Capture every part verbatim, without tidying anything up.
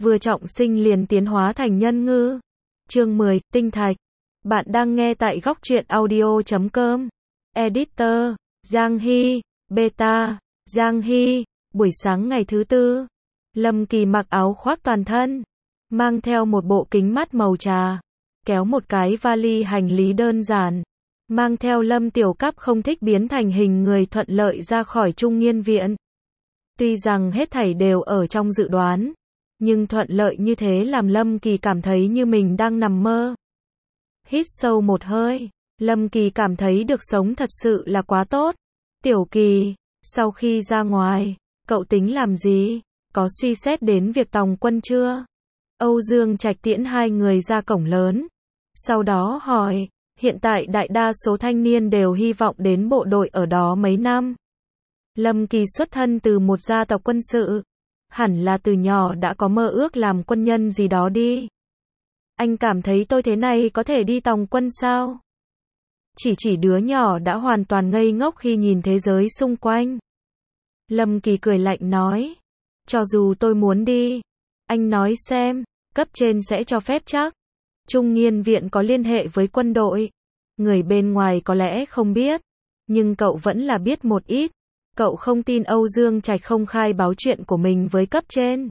vừa trọng sinh liền tiến hóa thành nhân ngư. Chương mười, tinh thạch. Bạn đang nghe tại góc truyện audio chấm com. Editor, Giang Hy, Beta, Giang Hy. Buổi sáng ngày thứ tư, Lâm Kỳ mặc áo khoác toàn thân, mang theo một bộ kính mắt màu trà, kéo một cái vali hành lý đơn giản, mang theo Lâm Tiểu Cắp không thích biến thành hình người thuận lợi ra khỏi Trung Nghiên viện. Tuy rằng hết thảy đều ở trong dự đoán, nhưng thuận lợi như thế làm Lâm Kỳ cảm thấy như mình đang nằm mơ. Hít sâu một hơi, Lâm Kỳ cảm thấy được sống thật sự là quá tốt. Tiểu Kỳ, sau khi ra ngoài, cậu tính làm gì? Có suy xét đến việc tòng quân chưa? Âu Dương Trạch tiễn hai người ra cổng lớn. Sau đó hỏi, hiện tại đại đa số thanh niên đều hy vọng đến bộ đội ở đó mấy năm. Lâm Kỳ xuất thân từ một gia tộc quân sự, hẳn là từ nhỏ đã có mơ ước làm quân nhân gì đó đi. Anh cảm thấy tôi thế này có thể đi tòng quân sao? Chỉ chỉ đứa nhỏ đã hoàn toàn ngây ngốc khi nhìn thế giới xung quanh. Lâm Kỳ cười lạnh nói, cho dù tôi muốn đi, anh nói xem, cấp trên sẽ cho phép chắc? Trung Nghiên viện có liên hệ với quân đội, người bên ngoài có lẽ không biết, nhưng cậu vẫn là biết một ít. Cậu không tin Âu Dương Trạch không khai báo chuyện của mình với cấp trên.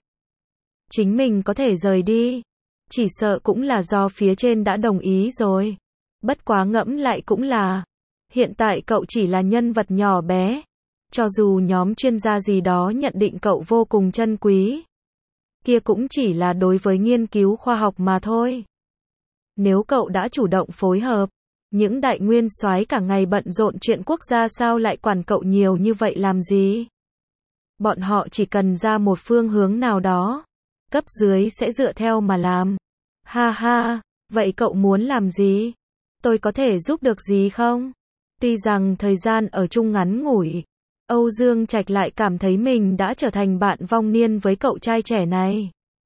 Chính mình có thể rời đi, chỉ sợ cũng là do phía trên đã đồng ý rồi. Bất quá ngẫm lại cũng là, hiện tại cậu chỉ là nhân vật nhỏ bé, cho dù nhóm chuyên gia gì đó nhận định cậu vô cùng chân quý, kia cũng chỉ là đối với nghiên cứu khoa học mà thôi. Nếu cậu đã chủ động phối hợp, những đại nguyên soái cả ngày bận rộn chuyện quốc gia sao lại quản cậu nhiều như vậy làm gì? Bọn họ chỉ cần ra một phương hướng nào đó, cấp dưới sẽ dựa theo mà làm. Ha ha, vậy cậu muốn làm gì? Tôi có thể giúp được gì không? Tuy rằng thời gian ở chung ngắn ngủi, Âu Dương Trạch lại cảm thấy mình đã trở thành bạn vong niên với cậu trai trẻ này.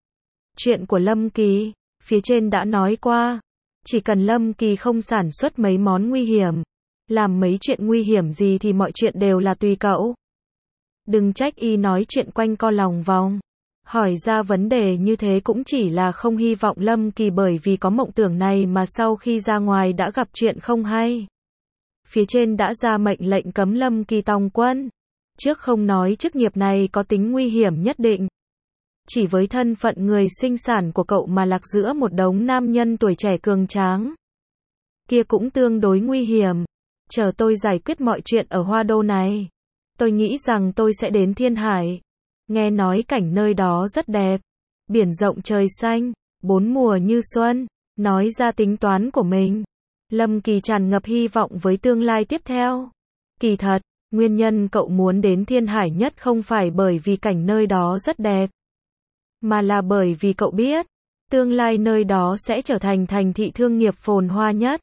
Chuyện của Lâm Kỳ, phía trên đã nói qua, chỉ cần Lâm Kỳ không sản xuất mấy món nguy hiểm, làm mấy chuyện nguy hiểm gì thì mọi chuyện đều là tùy cậu. Đừng trách y nói chuyện quanh co lòng vòng, hỏi ra vấn đề như thế cũng chỉ là không hy vọng Lâm Kỳ bởi vì có mộng tưởng này mà sau khi ra ngoài đã gặp chuyện không hay. Phía trên đã ra mệnh lệnh cấm Lâm Kỳ tòng quân. Trước không nói chức nghiệp này có tính nguy hiểm nhất định, chỉ với thân phận người sinh sản của cậu mà lạc giữa một đống nam nhân tuổi trẻ cường tráng, kia cũng tương đối nguy hiểm. Chờ tôi giải quyết mọi chuyện ở Hoa Đô này, tôi nghĩ rằng tôi sẽ đến Thiên Hải. Nghe nói cảnh nơi đó rất đẹp, biển rộng trời xanh, bốn mùa như xuân. Nói ra tính toán của mình, Lâm Kỳ tràn ngập hy vọng với tương lai tiếp theo. Kỳ thật, nguyên nhân cậu muốn đến Thiên Hải nhất không phải bởi vì cảnh nơi đó rất đẹp, mà là bởi vì cậu biết, tương lai nơi đó sẽ trở thành thành thị thương nghiệp phồn hoa nhất.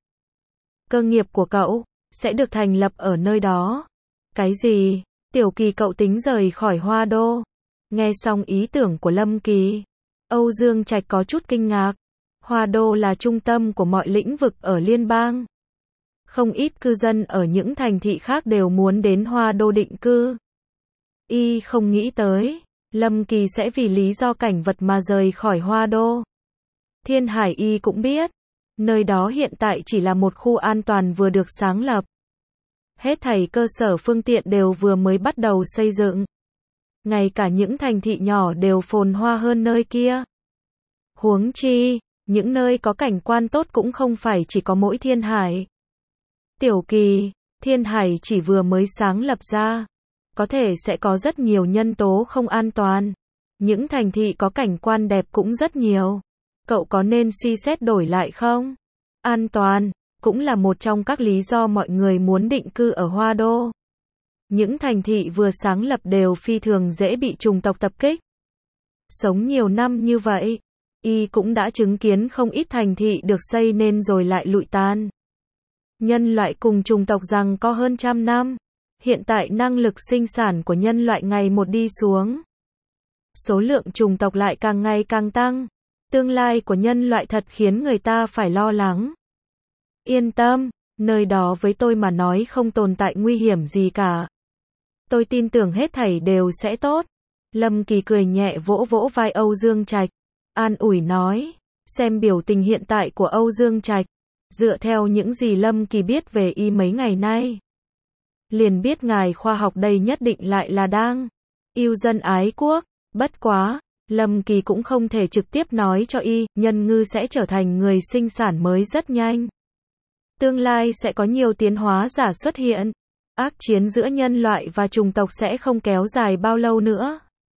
Cơ nghiệp của cậu sẽ được thành lập ở nơi đó. Cái gì? Tiểu Kỳ, cậu tính rời khỏi Hoa Đô? Nghe xong ý tưởng của Lâm Kỳ, Âu Dương Trạch có chút kinh ngạc. Hoa Đô là trung tâm của mọi lĩnh vực ở liên bang. Không ít cư dân ở những thành thị khác đều muốn đến Hoa Đô định cư. Y không nghĩ tới, Lâm Kỳ sẽ vì lý do cảnh vật mà rời khỏi Hoa Đô. Thiên Hải y cũng biết, nơi đó hiện tại chỉ là một khu an toàn vừa được sáng lập. Hết thảy cơ sở phương tiện đều vừa mới bắt đầu xây dựng. Ngay cả những thành thị nhỏ đều phồn hoa hơn nơi kia. Huống chi, những nơi có cảnh quan tốt cũng không phải chỉ có mỗi Thiên Hải. Tiểu Kỳ, Thiên Hải chỉ vừa mới sáng lập ra, có thể sẽ có rất nhiều nhân tố không an toàn. Những thành thị có cảnh quan đẹp cũng rất nhiều. Cậu có nên suy xét đổi lại không? An toàn cũng là một trong các lý do mọi người muốn định cư ở Hoa Đô. Những thành thị vừa sáng lập đều phi thường dễ bị chủng tộc tập kích. Sống nhiều năm như vậy, y cũng đã chứng kiến không ít thành thị được xây nên rồi lại lụi tan. Nhân loại cùng chủng tộc rằng có hơn trăm năm, hiện tại năng lực sinh sản của nhân loại ngày một đi xuống. Số lượng chủng tộc lại càng ngày càng tăng. Tương lai của nhân loại thật khiến người ta phải lo lắng. Yên tâm, nơi đó với tôi mà nói không tồn tại nguy hiểm gì cả. Tôi tin tưởng hết thảy đều sẽ tốt. Lâm Kỳ cười nhẹ vỗ vỗ vai Âu Dương Trạch. an ủi nói, xem biểu tình hiện tại của Âu Dương Trạch, dựa theo những gì Lâm Kỳ biết về y mấy ngày nay, liền biết ngài khoa học đây nhất định lại là đang yêu dân ái quốc. Bất quá, Lâm Kỳ cũng không thể trực tiếp nói cho y, nhân ngư sẽ trở thành người sinh sản mới rất nhanh. Tương lai sẽ có nhiều tiến hóa giả xuất hiện. Ác chiến giữa nhân loại và chủng tộc sẽ không kéo dài bao lâu nữa.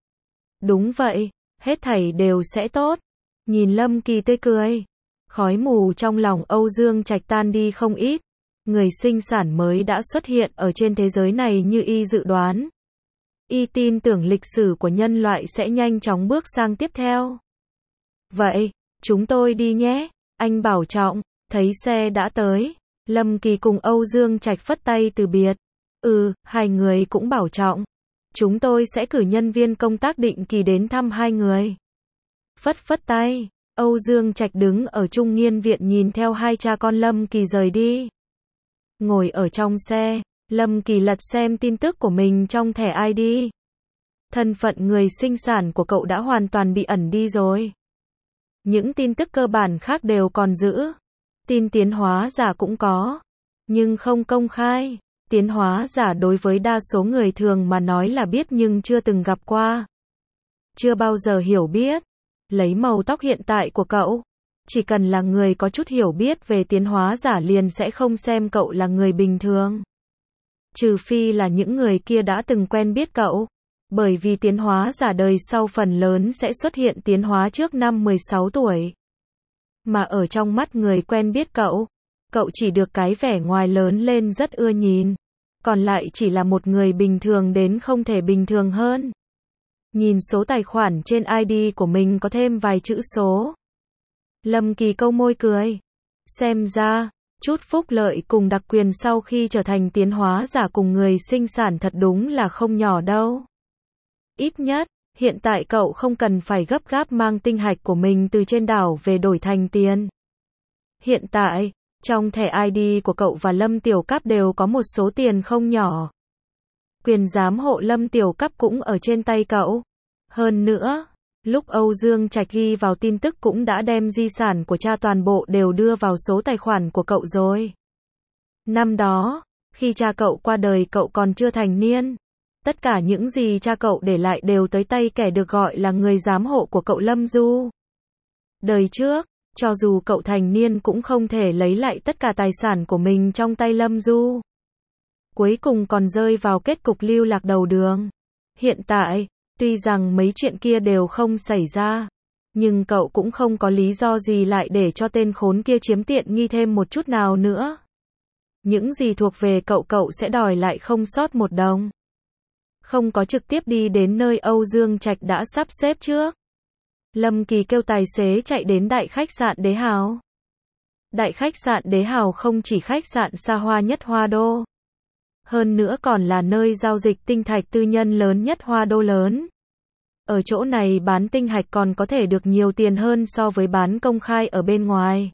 Đúng vậy, hết thảy đều sẽ tốt. Nhìn Lâm Kỳ tươi cười, khói mù trong lòng Âu Dương Trạch tan đi không ít. Người sinh sản mới đã xuất hiện ở trên thế giới này như y dự đoán. Y tin tưởng lịch sử của nhân loại sẽ nhanh chóng bước sang tiếp theo. Vậy, chúng tôi đi nhé, anh bảo trọng. Thấy xe đã tới, Lâm Kỳ cùng Âu Dương Trạch phất tay từ biệt. Ừ, hai người cũng bảo trọng. Chúng tôi sẽ cử nhân viên công tác định kỳ đến thăm hai người. Phất phất tay, Âu Dương Trạch đứng ở Trung Nghiên viện nhìn theo hai cha con Lâm Kỳ rời đi. Ngồi ở trong xe, Lâm Kỳ lật xem tin tức của mình trong thẻ i đê. Thân phận người sinh sản của cậu đã hoàn toàn bị ẩn đi rồi. Những tin tức cơ bản khác đều còn giữ. Tin tiến hóa giả cũng có, nhưng không công khai. Tiến hóa giả đối với đa số người thường mà nói là biết nhưng chưa từng gặp qua. Chưa bao giờ hiểu biết. Lấy màu tóc hiện tại của cậu, chỉ cần là người có chút hiểu biết về tiến hóa giả liền sẽ không xem cậu là người bình thường. Trừ phi là những người kia đã từng quen biết cậu. Bởi vì tiến hóa giả đời sau phần lớn sẽ xuất hiện tiến hóa trước năm mười sáu tuổi. Mà ở trong mắt người quen biết cậu, cậu chỉ được cái vẻ ngoài lớn lên rất ưa nhìn. Còn lại chỉ là một người bình thường đến không thể bình thường hơn. Nhìn số tài khoản trên i đê của mình có thêm vài chữ số. Lâm Kỳ câu môi cười. Xem ra, chút phúc lợi cùng đặc quyền sau khi trở thành tiến hóa giả cùng người sinh sản thật đúng là không nhỏ đâu. Ít nhất, hiện tại cậu không cần phải gấp gáp mang tinh hạch của mình từ trên đảo về đổi thành tiền. Hiện tại, trong thẻ i đê của cậu và Lâm Tiểu Cáp đều có một số tiền không nhỏ. Quyền giám hộ Lâm Tiểu Cáp cũng ở trên tay cậu. Hơn nữa, lúc Âu Dương Trạch ghi vào tin tức cũng đã đem di sản của cha toàn bộ đều đưa vào số tài khoản của cậu rồi. Năm đó, khi cha cậu qua đời cậu còn chưa thành niên. Tất cả những gì cha cậu để lại đều tới tay kẻ được gọi là người giám hộ của cậu Lâm Du. Đời trước, cho dù cậu thành niên cũng không thể lấy lại tất cả tài sản của mình trong tay Lâm Du. Cuối cùng còn rơi vào kết cục lưu lạc đầu đường. Hiện tại, tuy rằng mấy chuyện kia đều không xảy ra, nhưng cậu cũng không có lý do gì lại để cho tên khốn kia chiếm tiện nghi thêm một chút nào nữa. Những gì thuộc về cậu cậu sẽ đòi lại không sót một đồng. Không có trực tiếp đi đến nơi Âu Dương Trạch đã sắp xếp trước. Lâm Kỳ kêu tài xế chạy đến đại khách sạn Đế Hào. Đại khách sạn Đế Hào không chỉ khách sạn xa hoa nhất Hoa Đô, hơn nữa còn là nơi giao dịch tinh thạch tư nhân lớn nhất Hoa Đô lớn. Ở chỗ này bán tinh hạch còn có thể được nhiều tiền hơn so với bán công khai ở bên ngoài.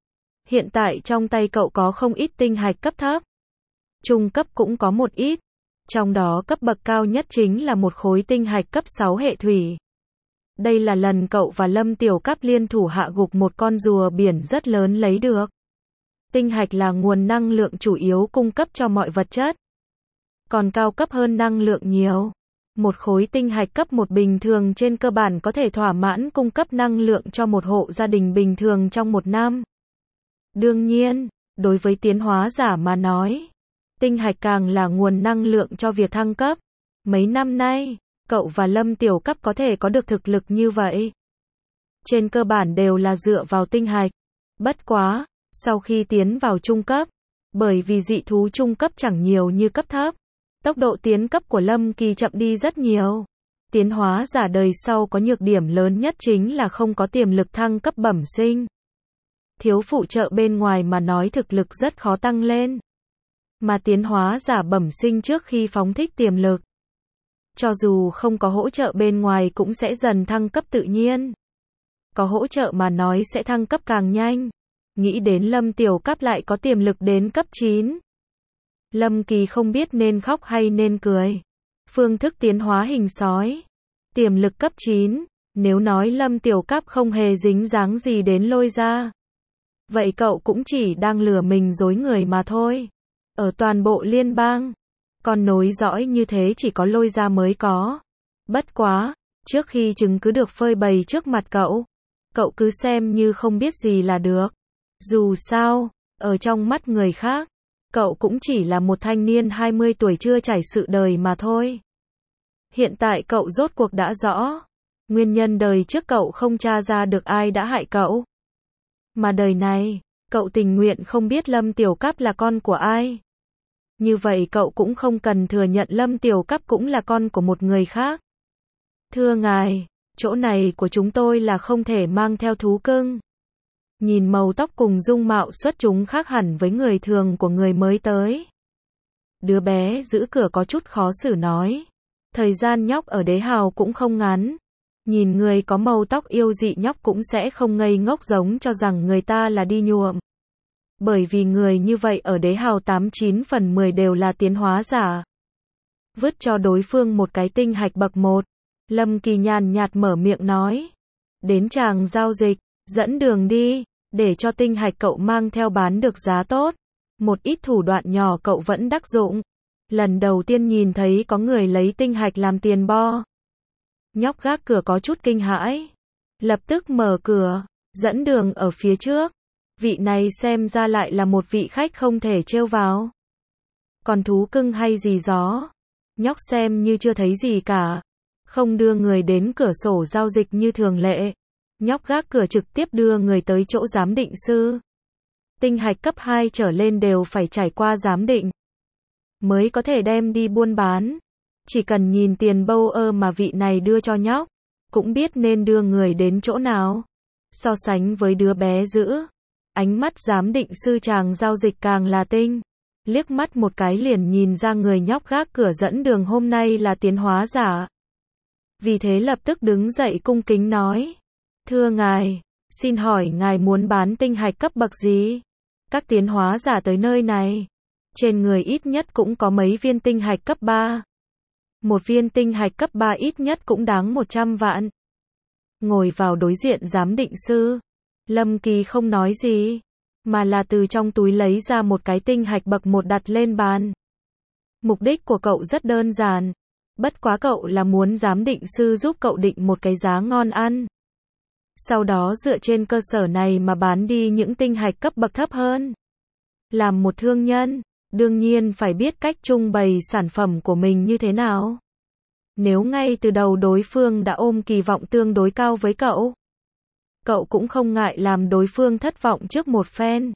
Hiện tại trong tay cậu có không ít tinh hạch cấp thấp. Trung cấp cũng có một ít. Trong đó cấp bậc cao nhất chính là một khối tinh hạch cấp sáu hệ thủy. Đây là lần cậu và Lâm Tiểu Cáp liên thủ hạ gục một con rùa biển rất lớn lấy được. Tinh hạch là nguồn năng lượng chủ yếu cung cấp cho mọi vật chất. Còn cao cấp hơn năng lượng nhiều. Một khối tinh hạch cấp một bình thường trên cơ bản có thể thỏa mãn cung cấp năng lượng cho một hộ gia đình bình thường trong một năm. Đương nhiên, đối với tiến hóa giả mà nói, tinh hạch càng là nguồn năng lượng cho việc thăng cấp. Mấy năm nay, cậu và Lâm Tiểu Cáp có thể có được thực lực như vậy. Trên cơ bản đều là dựa vào tinh hạch. Bất quá, sau khi tiến vào trung cấp, bởi vì dị thú trung cấp chẳng nhiều như cấp thấp, tốc độ tiến cấp của Lâm Kỳ chậm đi rất nhiều. Tiến hóa giả đời sau có nhược điểm lớn nhất chính là không có tiềm lực thăng cấp bẩm sinh. Thiếu phụ trợ bên ngoài mà nói thực lực rất khó tăng lên. Mà tiến hóa giả bẩm sinh trước khi phóng thích tiềm lực, cho dù không có hỗ trợ bên ngoài cũng sẽ dần thăng cấp tự nhiên. Có hỗ trợ mà nói sẽ thăng cấp càng nhanh. Nghĩ đến Lâm Tiểu Cáp lại có tiềm lực đến cấp chín. Lâm Kỳ không biết nên khóc hay nên cười. Phương thức tiến hóa hình sói. Tiềm lực cấp chín. Nếu nói Lâm Tiểu Cáp không hề dính dáng gì đến Lôi gia, vậy cậu cũng chỉ đang lừa mình dối người mà thôi. Ở toàn bộ liên bang, con nối dõi như thế chỉ có Lôi gia mới có. Bất quá, trước khi chứng cứ được phơi bày trước mặt cậu, cậu cứ xem như không biết gì là được. Dù sao, ở trong mắt người khác, cậu cũng chỉ là một thanh niên hai mươi tuổi chưa trải sự đời mà thôi. Hiện tại cậu rốt cuộc đã rõ, nguyên nhân đời trước cậu không tra ra được ai đã hại cậu. Mà đời này, cậu tình nguyện không biết Lâm Tiểu Cáp là con của ai. Như vậy cậu cũng không cần thừa nhận Lâm Tiểu Cáp cũng là con của một người khác. Thưa ngài, chỗ này của chúng tôi là không thể mang theo thú cưng. Nhìn màu tóc cùng dung mạo xuất chúng khác hẳn với người thường của người mới tới. Đứa bé giữ cửa có chút khó xử nói. Thời gian nhóc ở Đế Hào cũng không ngắn. Nhìn người có màu tóc yêu dị nhóc cũng sẽ không ngây ngốc giống cho rằng người ta là đi nhuộm. Bởi vì người như vậy ở Đế Hào tám chín phần mười đều là tiến hóa giả. Vứt cho đối phương một cái tinh hạch bậc một. Lâm Kỳ nhàn nhạt mở miệng nói. Đến tràng giao dịch, dẫn đường đi, để cho tinh hạch cậu mang theo bán được giá tốt. Một ít thủ đoạn nhỏ cậu vẫn đắc dụng. Lần đầu tiên nhìn thấy có người lấy tinh hạch làm tiền bo. Nhóc gác cửa có chút kinh hãi. Lập tức mở cửa, dẫn đường ở phía trước. Vị này xem ra lại là một vị khách không thể trêu vào. Còn thú cưng hay gì gió? Nhóc xem như chưa thấy gì cả. Không đưa người đến cửa sổ giao dịch như thường lệ. Nhóc gác cửa trực tiếp đưa người tới chỗ giám định sư. Tinh hạch cấp hai trở lên đều phải trải qua giám định mới có thể đem đi buôn bán. Chỉ cần nhìn tiền bâu ơ mà vị này đưa cho nhóc, cũng biết nên đưa người đến chỗ nào. So sánh với đứa bé giữ, ánh mắt giám định sư chàng giao dịch càng là tinh. Liếc mắt một cái liền nhìn ra người nhóc gác cửa dẫn đường hôm nay là tiến hóa giả. Vì thế lập tức đứng dậy cung kính nói. Thưa ngài, xin hỏi ngài muốn bán tinh hạch cấp bậc gì? Các tiến hóa giả tới nơi này, trên người ít nhất cũng có mấy viên tinh hạch cấp ba. Một viên tinh hạch cấp ba ít nhất cũng đáng một trăm vạn. Ngồi vào đối diện giám định sư, Lâm Kỳ không nói gì, mà là từ trong túi lấy ra một cái tinh hạch bậc một đặt lên bàn. Mục đích của cậu rất đơn giản, bất quá cậu là muốn giám định sư giúp cậu định một cái giá ngon ăn. Sau đó dựa trên cơ sở này mà bán đi những tinh hạch cấp bậc thấp hơn. Làm một thương nhân, đương nhiên phải biết cách trưng bày sản phẩm của mình như thế nào. Nếu ngay từ đầu đối phương đã ôm kỳ vọng tương đối cao với cậu, cậu cũng không ngại làm đối phương thất vọng trước một phen.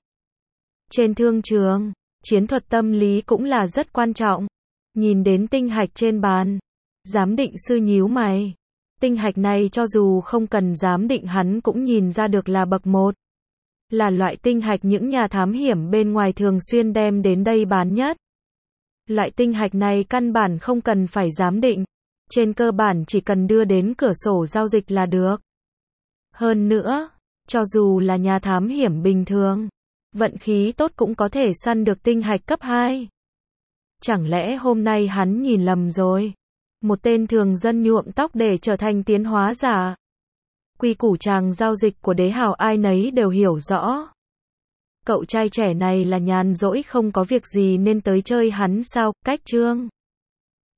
Trên thương trường, chiến thuật tâm lý cũng là rất quan trọng. Nhìn đến tinh hạch trên bàn, giám định sư nhíu mày. Tinh hạch này cho dù không cần giám định hắn cũng nhìn ra được là bậc một. Là loại tinh hạch những nhà thám hiểm bên ngoài thường xuyên đem đến đây bán nhất. Loại tinh hạch này căn bản không cần phải giám định. Trên cơ bản chỉ cần đưa đến cửa sổ giao dịch là được. Hơn nữa, cho dù là nhà thám hiểm bình thường, vận khí tốt cũng có thể săn được tinh hạch cấp hai. Chẳng lẽ hôm nay hắn nhìn lầm rồi? Một tên thường dân nhuộm tóc để trở thành tiến hóa giả. Quy củ chàng giao dịch của Đế Hào ai nấy đều hiểu rõ. Cậu trai trẻ này là nhàn rỗi không có việc gì nên tới chơi hắn sao? Cách chương